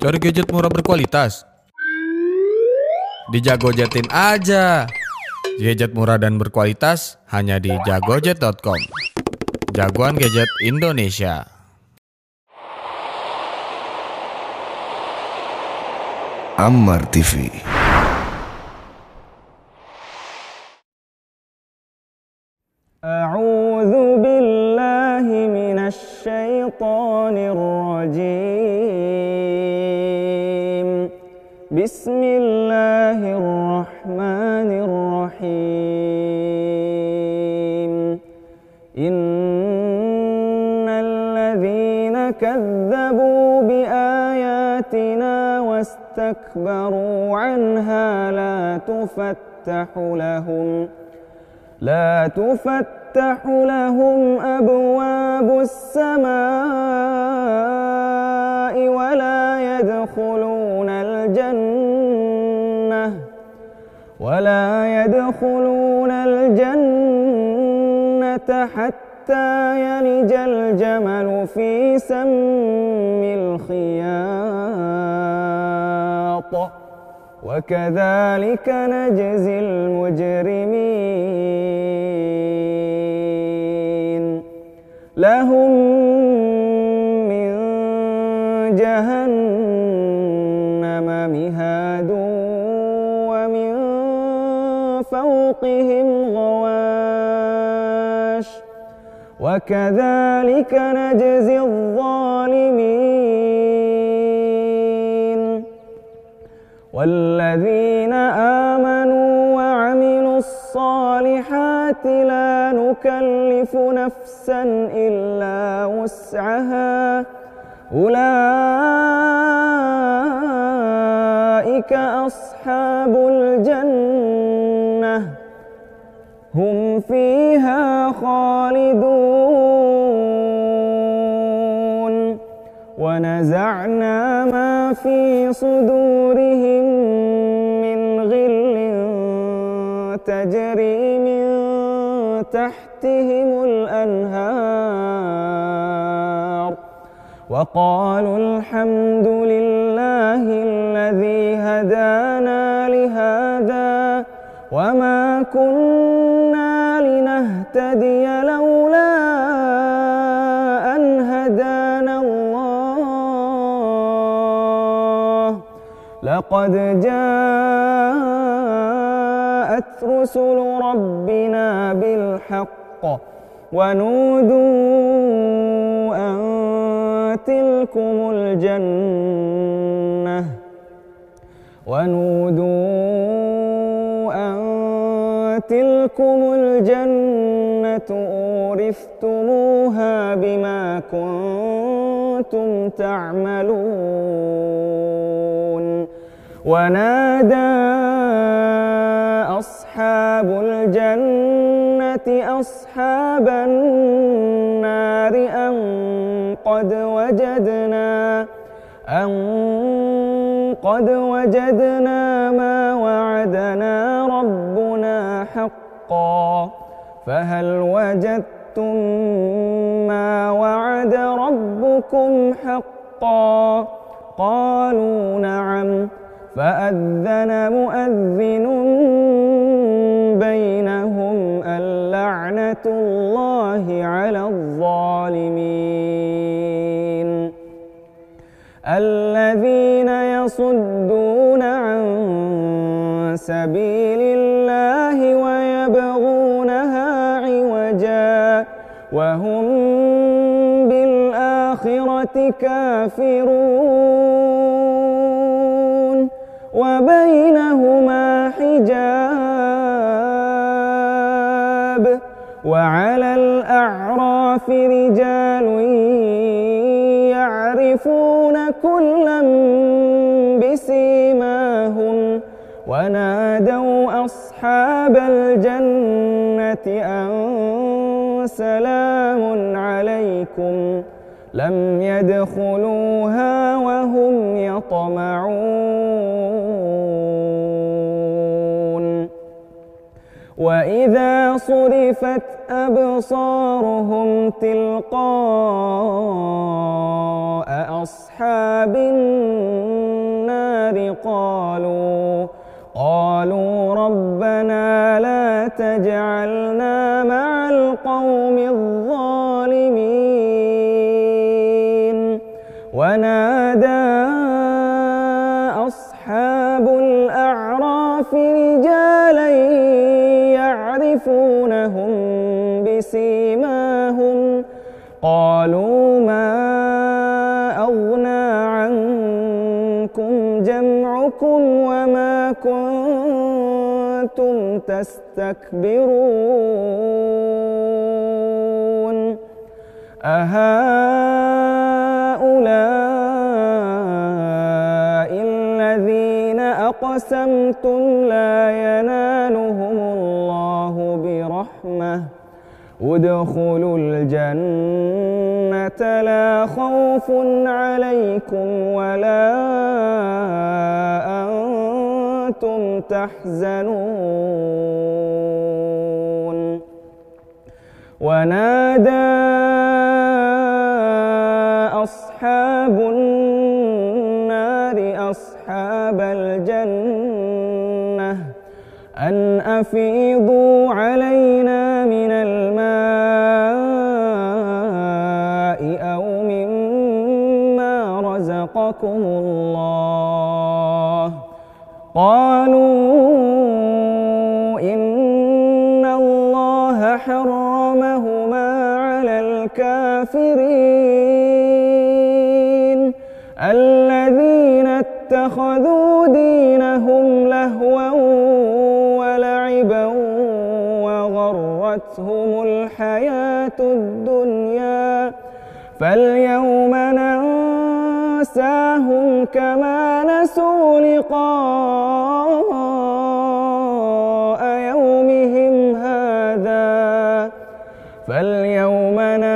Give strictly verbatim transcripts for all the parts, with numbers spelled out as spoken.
Cari gadget murah berkualitas? Di Jagojetin aja. Gadget murah dan berkualitas hanya di jagojet dot com. Jagoan gadget Indonesia. Ammar T V. A'udzu billahi minasy syaithanir rajim. Bismillahirrahmanirrahim. Innal ladzina kadzdzabu biayatina wastakbaru 'anha la tufattahu lahum لا تفتح لهم أبواب السماء ولا يدخلون الجنة ولا يدخلون الجنة حتى يلج الجمل في سم الخياط وكذلك نجزي المجرمين لهم من جهنم مهاد ومن فوقهم غواش وكذلك نجزي الظالمين والذين آمنوا وعملوا الصالحات لا نكلف نفسا إلا وسعها أولئك أصحاب الجنة هم فيها خالدون ونزعنا ما في صدورهم من غل تجري من تحتهم الأنهار وقالوا الحمد لله الذي هدانا لهذا وما كنا لنهتدي لولا أن هدانا الله لقد جاءت رسل ربنا بالحق ونودوا أن تلكم الجنة ونودوا أن تلكم الجنة أورثتموها بما كنتم تعملون ونادى أصحاب الجنة أصحاب النار أن قد وجدنا أن قد وجدنا ما وعدنا ربنا حقا فهل وجدتم ما وعد ربكم حقا قالوا نعم فأذن مؤذن بينهم اللعنة الله على الظالمين الذين يصدون عن سبيل الله ويبغونها عوجا وهم بالآخرة كافرون وبينهما حجاب وعلى الأعراف رجال يعرفون كلا بسيماهم ونادوا أصحاب الجنة أن سلام عليكم لم يدخلوها وهم يطمعون وإذا صرفت أبصارهم تلقاء أصحاب النار قالوا قالوا ربنا لا تجعلنا مع القوم الظالمين ونادى أصحاب الأعراف رجالا يعرفونهم بسيماهم قالوا ما أغنى عنكم جمعكم وما كنتم تستكبرون أهؤلاء الذين أقسمتم لا ينالهم الله برحمة ادخلوا الجنة لا خوف عليكم ولا أنتم تحزنون ونادى أصحاب النار أصحاب الجنة أن أفيضوا علينا من الماء أو مما رزقكم الله قالوا إن الله حرمهما على الكافرين الذين اتخذوا دينهم لهوا ولعبا وغرتهم الحياة الدنيا فاليوم ننساهم كما نسوا لقاء يومهم هذا فاليوم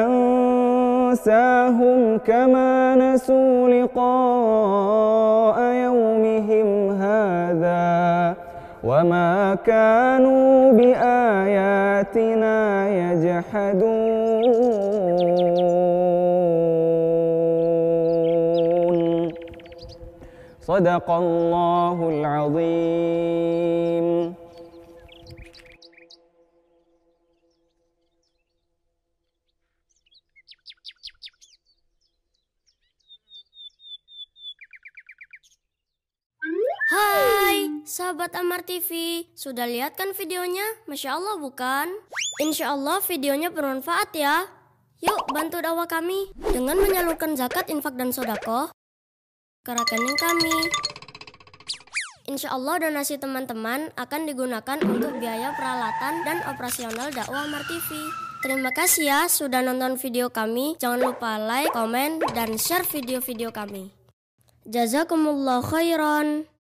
ننساهم كما نسوا لقاء يومهم هذا وما كانوا بآياتنا يجحدون صدق الله العظيم. Hai, sahabat Ammar T V, sudah lihat kan videonya? Masya Allah bukan? Insya Allah videonya bermanfaat ya. Yuk bantu dakwah kami dengan menyalurkan zakat, infak, dan sodako ke rekening kami. Insya Allah donasi teman-teman akan digunakan untuk biaya peralatan dan operasional dakwah Ammar T V. Terima kasih ya sudah nonton video kami. Jangan lupa like, komen, dan share video-video kami. Jazakumullah khairan.